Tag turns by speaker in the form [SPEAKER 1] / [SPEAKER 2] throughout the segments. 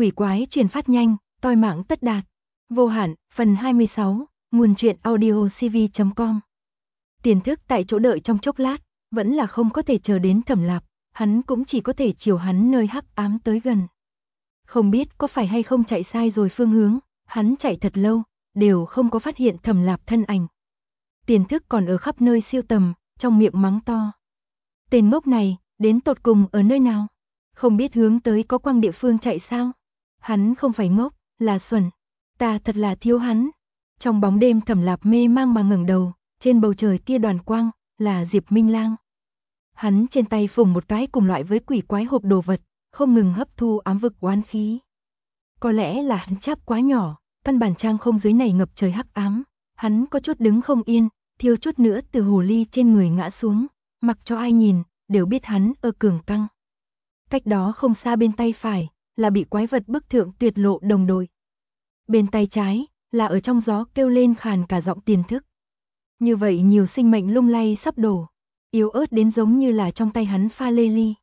[SPEAKER 1] Quỷ quái truyền phát nhanh, toi mạng tất đạt. Vô hạn, phần 26, nguồn truyện audio cv.com. Tiền thức tại chỗ đợi trong chốc lát, vẫn là không có thể chờ đến Thẩm Lạp, hắn cũng chỉ có thể chiều hắn nơi hắc ám tới gần. Không biết có phải hay không chạy sai rồi phương hướng, hắn chạy thật lâu, đều không có phát hiện Thẩm Lạp thân ảnh. Tiền thức còn ở khắp nơi siêu tầm, trong miệng mắng to. Tên ngốc này, đến tột cùng ở nơi nào? Không biết hướng tới có quang địa phương chạy sao? Hắn không phải ngốc, là xuẩn. Ta thật là thiếu hắn. Trong bóng đêm Thẩm Lạp mê mang mà ngẩng đầu, trên bầu trời kia đoàn quang, là Diệp Minh Lang. Hắn trên tay phùng một cái cùng loại với quỷ quái hộp đồ vật, không ngừng hấp thu ám vực oán khí. Có lẽ là hắn cháp quá nhỏ, căn bản trang không dưới này ngập trời hắc ám. Hắn có chút đứng không yên, thiếu chút nữa từ hồ ly trên người ngã xuống, mặc cho ai nhìn, đều biết hắn ở cường căng. Cách đó không xa bên tay phải, là bị quái vật bức thượng tuyệt lộ đồng đội. Bên tay trái, là ở trong gió kêu lên khàn cả giọng Tiền thức. Như vậy nhiều sinh mệnh lung lay sắp đổ, yếu ớt đến giống như là trong tay hắn pha lê ly.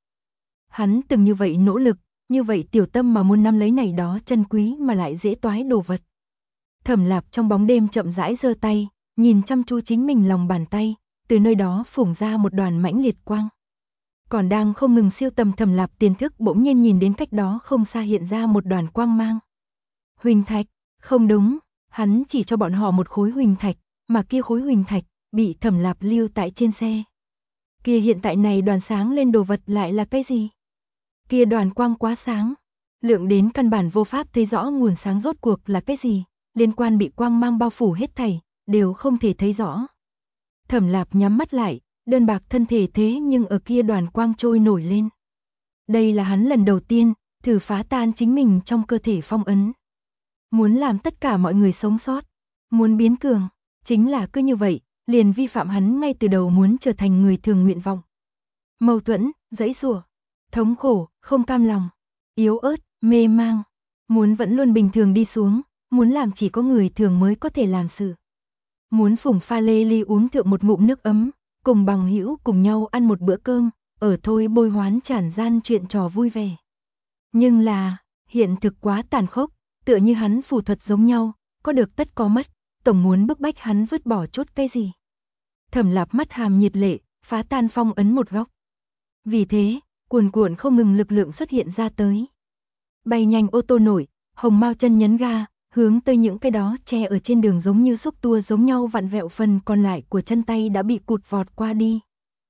[SPEAKER 1] Hắn từng như vậy nỗ lực, như vậy tiểu tâm mà muốn nắm lấy này đó chân quý mà lại dễ toái đồ vật. Thẩm Lạp trong bóng đêm chậm rãi giơ tay, nhìn chăm chú chính mình lòng bàn tay, từ nơi đó phủng ra một đoàn mãnh liệt quang. Còn đang không ngừng siêu tầm Thẩm Lạp Tiền thức bỗng nhiên nhìn đến cách đó không xa hiện ra một đoàn quang mang. Huỳnh thạch, không đúng, hắn chỉ cho bọn họ một khối huỳnh thạch, mà kia khối huỳnh thạch bị Thẩm Lạp lưu tại trên xe. Kia hiện tại này đoàn sáng lên đồ vật lại là cái gì? Kia đoàn quang quá sáng, lượng đến căn bản vô pháp thấy rõ nguồn sáng rốt cuộc là cái gì, liên quan bị quang mang bao phủ hết thảy, đều không thể thấy rõ. Thẩm Lạp nhắm mắt lại, đơn bạc thân thể thế nhưng ở kia đoàn quang trôi nổi lên. Đây là hắn lần đầu tiên thử phá tan chính mình trong cơ thể phong ấn. Muốn làm tất cả mọi người sống sót, muốn biến cường, chính là cứ như vậy, liền vi phạm hắn ngay từ đầu muốn trở thành người thường nguyện vọng. Mâu thuẫn, giãy giụa, thống khổ, không cam lòng, yếu ớt, mê mang, muốn vẫn luôn bình thường đi xuống, muốn làm chỉ có người thường mới có thể làm sự. Muốn phủng pha lê ly uống thượng một ngụm nước ấm, cùng bằng hữu cùng nhau ăn một bữa cơm, ở thôi bôi hoán tràn gian chuyện trò vui vẻ. Nhưng là, hiện thực quá tàn khốc, tựa như hắn phù thuật giống nhau, có được tất có mất, tổng muốn bức bách hắn vứt bỏ chút cái gì. Thẩm Lạp mắt hàm nhiệt lệ, phá tan phong ấn một góc. Vì thế, cuồn cuộn không ngừng lực lượng xuất hiện ra tới. Bay nhanh ô tô nổi, Hồng Mao chân nhấn ga, hướng tới những cái đó che ở trên đường giống như xúc tua giống nhau vặn vẹo phần còn lại của chân tay đã bị cụt vọt qua đi.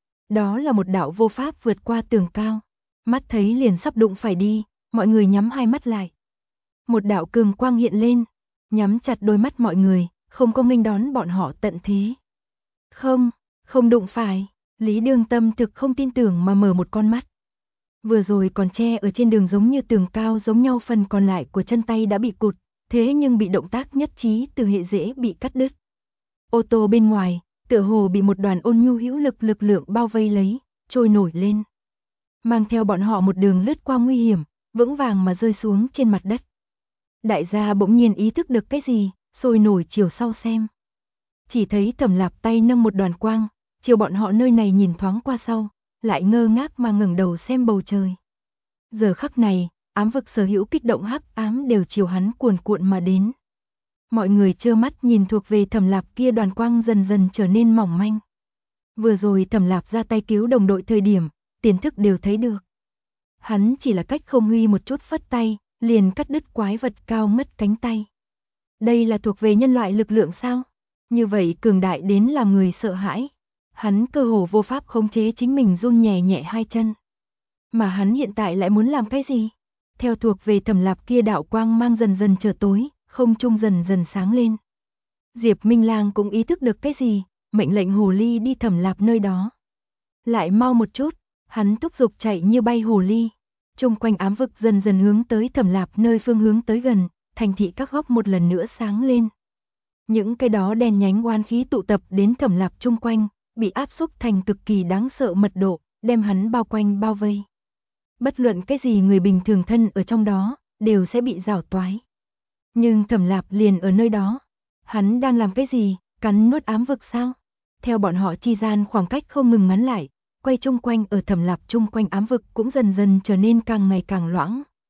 [SPEAKER 1] Đó là một đạo vô pháp vượt qua tường cao. Mắt thấy liền sắp đụng phải đi, mọi người nhắm hai mắt lại. Một đạo cường quang hiện lên, nhắm chặt đôi mắt mọi người, không có nghênh đón bọn họ tận thế. Không đụng phải, Lý Đương Tâm thực không tin tưởng mà mở một con mắt. Vừa rồi còn che ở trên đường giống như tường cao giống nhau phần còn lại của chân tay đã bị cụt, thế nhưng bị động tác nhất trí từ hệ dễ bị cắt đứt. Ô tô bên ngoài, tựa hồ bị một đoàn ôn nhu hữu lực lượng bao vây lấy, trôi nổi lên. Mang theo bọn họ một đường lướt qua nguy hiểm, vững vàng mà rơi xuống trên mặt đất. Đại gia bỗng nhiên ý thức được cái gì, sôi nổi chiều sau xem. Chỉ thấy Thẩm Lạp tay nâng một đoàn quang, chiều bọn họ nơi này nhìn thoáng qua sau, lại ngơ ngác mà ngẩng đầu xem bầu trời. Giờ khắc này, ám vực sở hữu kích động hắc ám đều chiều hắn cuồn cuộn mà đến. Mọi người trơ mắt nhìn thuộc về Thẩm Lạp kia đoàn quang dần dần trở nên mỏng manh. Vừa rồi Thẩm Lạp ra tay cứu đồng đội thời điểm, Tiền thức đều thấy được. Hắn chỉ là cách không huy một chút phất tay, liền cắt đứt quái vật cao ngất cánh tay. Đây là thuộc về nhân loại lực lượng sao? Như vậy cường đại đến làm người sợ hãi. Hắn cơ hồ vô pháp khống chế chính mình run nhẹ nhẹ hai chân. Mà hắn hiện tại lại muốn làm cái gì? Theo thuộc về Thẩm Lạp kia đạo quang mang dần dần trở tối, không trung dần dần sáng lên. Diệp Minh Lang cũng ý thức được cái gì, mệnh lệnh hồ ly đi Thẩm Lạp nơi đó. Lại mau một chút, hắn thúc giục chạy như bay hồ ly. Trung quanh ám vực dần dần hướng tới Thẩm Lạp nơi phương hướng tới gần, thành thị các góc một lần nữa sáng lên. Những cái đó đen nhánh oán khí tụ tập đến Thẩm Lạp chung quanh, bị áp xúc thành cực kỳ đáng sợ mật độ, đem hắn bao quanh bao vây. Bất luận cái gì người bình thường thân ở trong đó, đều sẽ bị rảo toái. Nhưng Thẩm Lạp liền ở nơi đó. Hắn đang làm cái gì, cắn nuốt ám vực sao? Theo bọn họ chi gian khoảng cách không ngừng ngắn lại, quay chung quanh ở Thẩm Lạp chung quanh ám vực cũng dần dần trở nên càng ngày càng loãng,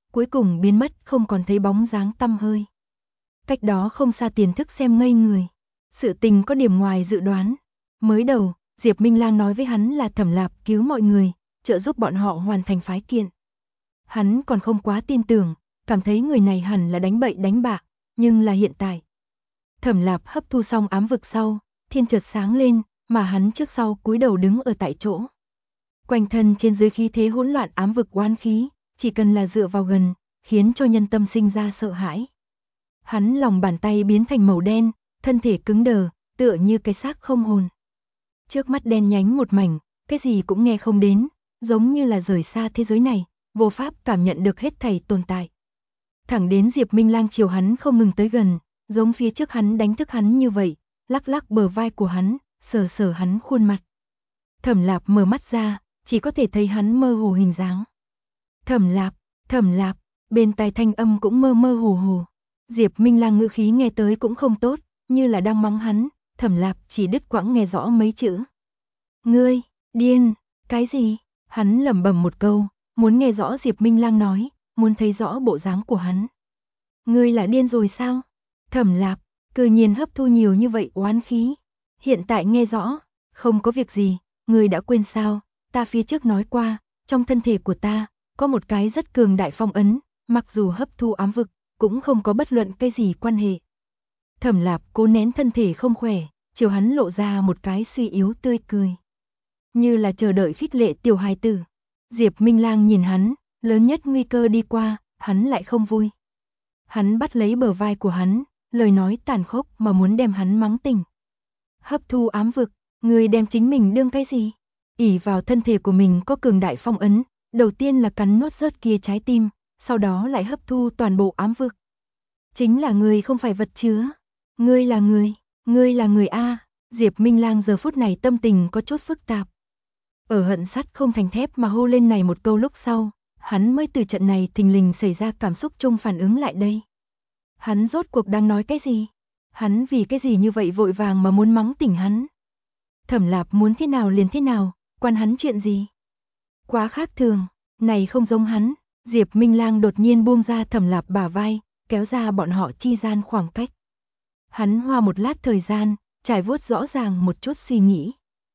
[SPEAKER 1] cuối cùng biến mất không còn thấy bóng dáng tăm hơi. Cách đó không xa Tiền Thức xem ngây người. Sự tình có điểm ngoài dự đoán. Mới đầu, Diệp Minh Lang nói với hắn là Thẩm Lạp cứu mọi người, trợ giúp bọn họ hoàn thành phái kiện. Hắn còn không quá tin tưởng, cảm thấy người này hẳn là đánh bậy đánh bạ, nhưng là hiện tại. Thẩm Lạp hấp thu xong ám vực sau, thiên chợt sáng lên, mà hắn trước sau cúi đầu đứng ở tại chỗ. Quanh thân trên dưới khí thế hỗn loạn ám vực oán khí, chỉ cần là dựa vào gần, khiến cho nhân tâm sinh ra sợ hãi. Hắn lòng bàn tay biến thành màu đen, thân thể cứng đờ, tựa như cái xác không hồn. Trước mắt đen nhánh một mảnh, cái gì cũng nghe không đến, giống như là rời xa thế giới này, vô pháp cảm nhận được hết thảy tồn tại. Thẳng đến Diệp Minh Lang chiều hắn không ngừng tới gần, giống phía trước hắn đánh thức hắn như vậy, lắc lắc bờ vai của hắn, sờ sờ hắn khuôn mặt. Thẩm Lạp mở mắt ra, chỉ có thể thấy hắn mơ hồ hình dáng. Thẩm Lạp, bên tai thanh âm cũng mơ mơ hồ hồ. Diệp Minh Lang ngữ khí nghe tới cũng không tốt, như là đang mắng hắn, Thẩm Lạp chỉ đứt quãng nghe rõ mấy chữ. Ngươi, điên, cái gì? Hắn lẩm bẩm một câu, muốn nghe rõ Diệp Minh Lang nói, muốn thấy rõ bộ dáng của hắn. Ngươi là điên rồi sao? Thẩm Lạp, cư nhiên hấp thu nhiều như vậy oán khí. Hiện tại nghe rõ, không có việc gì, ngươi đã quên sao? Ta phía trước nói qua, trong thân thể của ta, có một cái rất cường đại phong ấn, mặc dù hấp thu ám vực, cũng không có bất luận cái gì quan hệ. Thẩm Lạp cố nén thân thể không khỏe, chiều hắn lộ ra một cái suy yếu tươi cười. Như là chờ đợi khích lệ tiểu hài tử. Diệp Minh Lang nhìn hắn, lớn nhất nguy cơ đi qua, hắn lại không vui. Hắn bắt lấy bờ vai của hắn, lời nói tàn khốc mà muốn đem hắn mắng tỉnh. Hấp thu ám vực, ngươi đem chính mình đương cái gì? Ỷ vào thân thể của mình có cường đại phong ấn, đầu tiên là cắn nuốt rớt kia trái tim, sau đó lại hấp thu toàn bộ ám vực. Chính là ngươi không phải vật chứa. Ngươi là người A. Diệp Minh Lang giờ phút này tâm tình có chút phức tạp. Ở hận sắt không thành thép mà hô lên này một câu lúc sau, hắn mới từ trận này thình lình xảy ra cảm xúc chung phản ứng lại đây. Hắn rốt cuộc đang nói cái gì? Hắn vì cái gì như vậy vội vàng mà muốn mắng tỉnh hắn? Thẩm Lạp muốn thế nào liền thế nào, quan hắn chuyện gì? Quá khác thường, này không giống hắn. Diệp Minh Lang đột nhiên buông ra Thẩm Lạp bả vai, kéo ra bọn họ chi gian khoảng cách. Hắn hoa một lát thời gian, trải vuốt rõ ràng một chút suy nghĩ.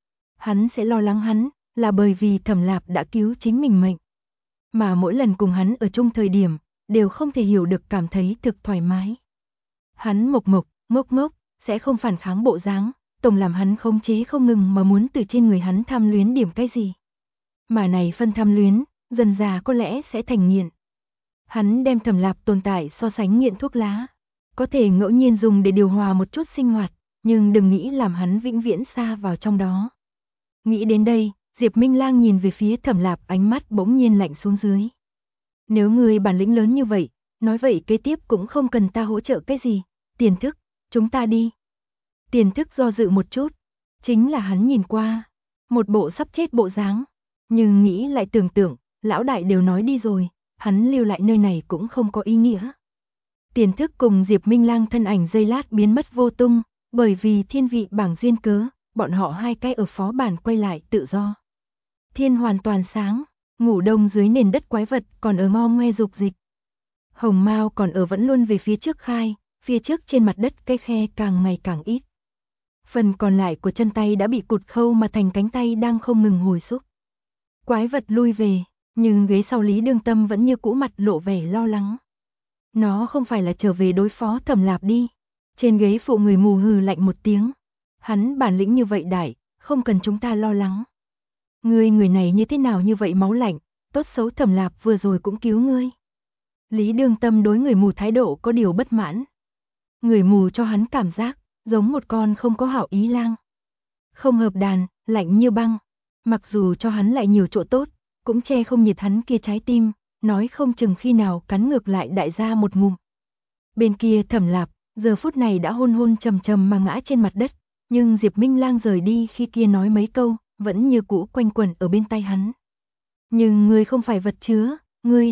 [SPEAKER 1] Hắn sẽ lo lắng hắn, là bởi vì Thẩm Lạp đã cứu chính mình mệnh. Mà mỗi lần cùng hắn ở chung thời điểm, đều không thể hiểu được cảm thấy thực thoải mái. Hắn ngốc ngốc, sẽ không phản kháng bộ dáng, tổng làm hắn khống chế không ngừng mà muốn từ trên người hắn tham luyến điểm cái gì. Mà này phân tham luyến, dần dà có lẽ sẽ thành nghiện. Hắn đem Thẩm Lạp tồn tại so sánh nghiện thuốc lá. Có thể ngẫu nhiên dùng để điều hòa một chút sinh hoạt, nhưng đừng nghĩ làm hắn vĩnh viễn xa vào trong đó. Nghĩ đến đây, Diệp Minh Lang nhìn về phía Thẩm Lạp, ánh mắt bỗng nhiên lạnh xuống dưới. Nếu người bản lĩnh lớn như vậy, nói vậy kế tiếp cũng không cần ta hỗ trợ cái gì. Tiền Thức, chúng ta đi. Tiền Thức do dự một chút, chính là hắn nhìn qua, một bộ sắp chết bộ dáng, nhưng nghĩ lại tưởng tượng, lão đại đều nói đi rồi, hắn lưu lại nơi này cũng không có ý nghĩa. Tiền Thức cùng Diệp Minh Lang thân ảnh giây lát biến mất vô tung, bởi vì thiên vị bảng duyên cớ, bọn họ hai cái ở phó bản quay lại tự do. Thiên hoàn toàn sáng, ngủ đông dưới nền đất quái vật còn ở ngo ngoe dục dịch. Hồng Mao còn ở vẫn luôn về phía trước khai, phía trước trên mặt đất cái khe càng ngày càng ít. Phần còn lại của chân tay đã bị cụt khâu mà thành cánh tay đang không ngừng hồi xúc. Quái vật lui về, nhưng ghế sau Lý Đương Tâm vẫn như cũ mặt lộ vẻ lo lắng. Nó không phải là trở về đối phó Thẩm Lạp đi. Trên ghế phụ người mù hừ lạnh một tiếng. Hắn bản lĩnh như vậy đại, không cần chúng ta lo lắng. Người này như thế nào như vậy máu lạnh, tốt xấu Thẩm Lạp vừa rồi cũng cứu ngươi. Lý Đương Tâm đối người mù thái độ có điều bất mãn. Người mù cho hắn cảm giác, giống một con không có hảo ý lang. Không hợp đàn, lạnh như băng. Mặc dù cho hắn lại nhiều chỗ tốt, cũng che không nhiệt hắn kia trái tim, nói không chừng khi nào cắn ngược lại đại gia một ngụm. Bên kia Thẩm Lạp, giờ phút này đã hôn hôn trầm trầm mà ngã trên mặt đất, nhưng Diệp Minh Lang rời đi khi kia nói mấy câu, vẫn như cũ quanh quẩn ở bên tay hắn. Nhưng ngươi không phải vật chứa, ngươi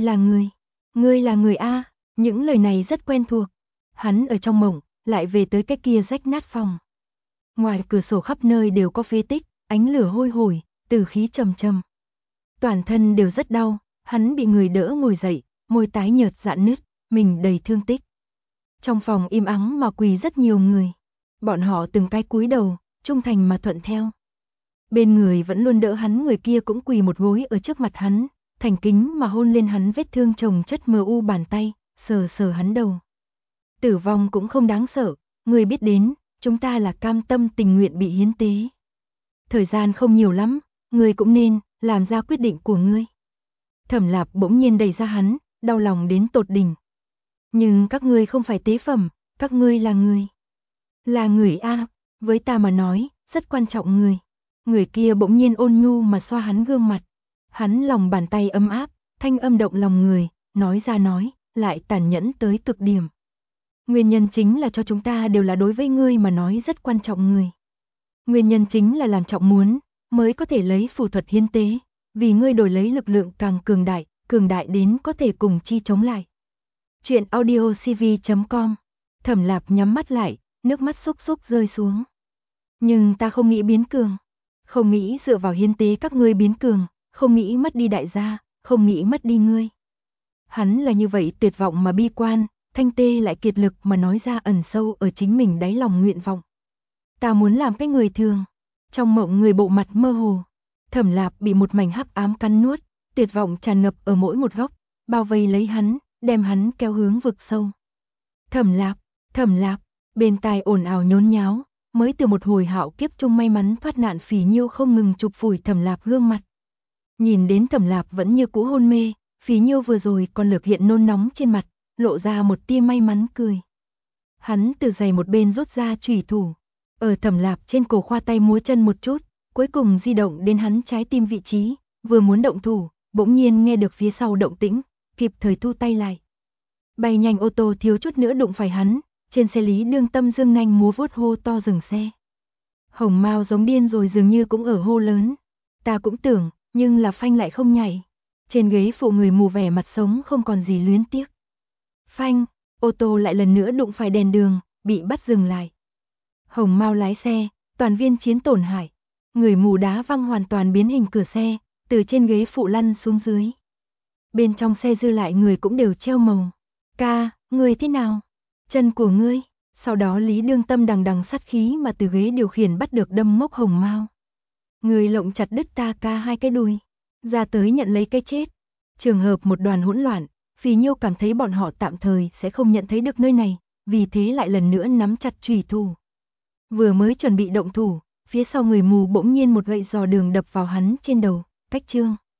[SPEAKER 1] là người A, những lời này rất quen thuộc. Hắn ở trong mộng, lại về tới cái kia rách nát phòng. Ngoài cửa sổ khắp nơi đều có phế tích, ánh lửa hôi hổi, tử khí trầm trầm. Toàn thân đều rất đau, hắn bị người đỡ ngồi dậy, môi tái nhợt rạn nứt, mình đầy thương tích. Trong phòng im ắng mà quỳ rất nhiều người. Bọn họ từng cái cúi đầu, trung thành mà thuận theo. Bên người vẫn luôn đỡ hắn người kia cũng quỳ một gối ở trước mặt hắn, thành kính mà hôn lên hắn vết thương chồng chất mờ u bàn tay, sờ sờ hắn đầu. Tử vong cũng không đáng sợ, ngươi biết đến, chúng ta là cam tâm tình nguyện bị hiến tế. Thời gian không nhiều lắm, ngươi cũng nên làm ra quyết định của ngươi. Thẩm Lạp bỗng nhiên đẩy ra hắn, đau lòng đến tột đỉnh. Nhưng các ngươi không phải tế phẩm, các ngươi là người. Là người a, với ta mà nói, rất quan trọng người. Người kia bỗng nhiên ôn nhu mà xoa hắn gương mặt. Hắn lòng bàn tay ấm áp, thanh âm động lòng người, nói ra nói, lại tàn nhẫn tới cực điểm. Nguyên nhân chính là cho chúng ta đều là đối với ngươi mà nói rất quan trọng người. Nguyên nhân chính là làm trọng muốn, mới có thể lấy phù thuật hiến tế, vì ngươi đổi lấy lực lượng càng cường đại đến có thể cùng chi chống lại. Chuyện audio cv.com. Thẩm Lạp nhắm mắt lại, nước mắt xúc xúc rơi xuống. Nhưng ta không nghĩ biến cường, không nghĩ dựa vào hiến tế các ngươi biến cường, không nghĩ mất đi đại gia, không nghĩ mất đi ngươi. Hắn là như vậy tuyệt vọng mà bi quan, thanh tê lại kiệt lực mà nói ra ẩn sâu ở chính mình đáy lòng nguyện vọng. Ta muốn làm cái người thường. Trong mộng người bộ mặt mơ hồ, Thẩm Lạp bị một mảnh hắc ám cắn nuốt, tuyệt vọng tràn ngập ở mỗi một góc, bao vây lấy hắn, đem hắn kéo hướng vực sâu. Thẩm Lạp, bên tai ồn ào nhốn nháo, mới từ một hồi hạo kiếp chung may mắn thoát nạn Phỉ Nhiêu không ngừng chụp phủi Thẩm Lạp gương mặt. Nhìn đến Thẩm Lạp vẫn như cũ hôn mê, Phỉ Nhiêu vừa rồi còn lược hiện nôn nóng trên mặt, lộ ra một tia may mắn cười. Hắn từ giày một bên rút ra chủy thủ, ở Thẩm Lạp trên cổ khoa tay múa chân một chút, cuối cùng di động đến hắn trái tim vị trí, vừa muốn động thủ, bỗng nhiên nghe được phía sau động tĩnh, kịp thời thu tay lại. Bay nhanh ô tô thiếu chút nữa đụng phải hắn, trên xe Lý Đương Tâm dương nanh múa vuốt hô to dừng xe. Hồng Mao giống điên rồi dường như cũng ở hô lớn. Ta cũng tưởng, nhưng là phanh lại không nhảy. Trên ghế phụ người mù vẻ mặt sống không còn gì luyến tiếc. Phanh, ô tô lại lần nữa đụng phải đèn đường, bị bắt dừng lại. Hồng Mao lái xe, toàn viên chiến tổn hại. Người mù đá văng hoàn toàn biến hình cửa xe, từ trên ghế phụ lăn xuống dưới. Bên trong xe dư lại người cũng đều treo màu. Ca, ngươi thế nào? Chân của ngươi. Sau đó Lý Đương Tâm đằng đằng sát khí mà từ ghế điều khiển bắt được đâm mốc Hồng Mao. Người lộng chặt đứt ta ca hai cái đùi, ra tới nhận lấy cái chết. Trường hợp một đoàn hỗn loạn, Phỉ Nhiêu cảm thấy bọn họ tạm thời sẽ không nhận thấy được nơi này, vì thế lại lần nữa nắm chặt chủy thủ. Vừa mới chuẩn bị động thủ, phía sau người mù bỗng nhiên một gậy giò đường đập vào hắn trên đầu, cách chương.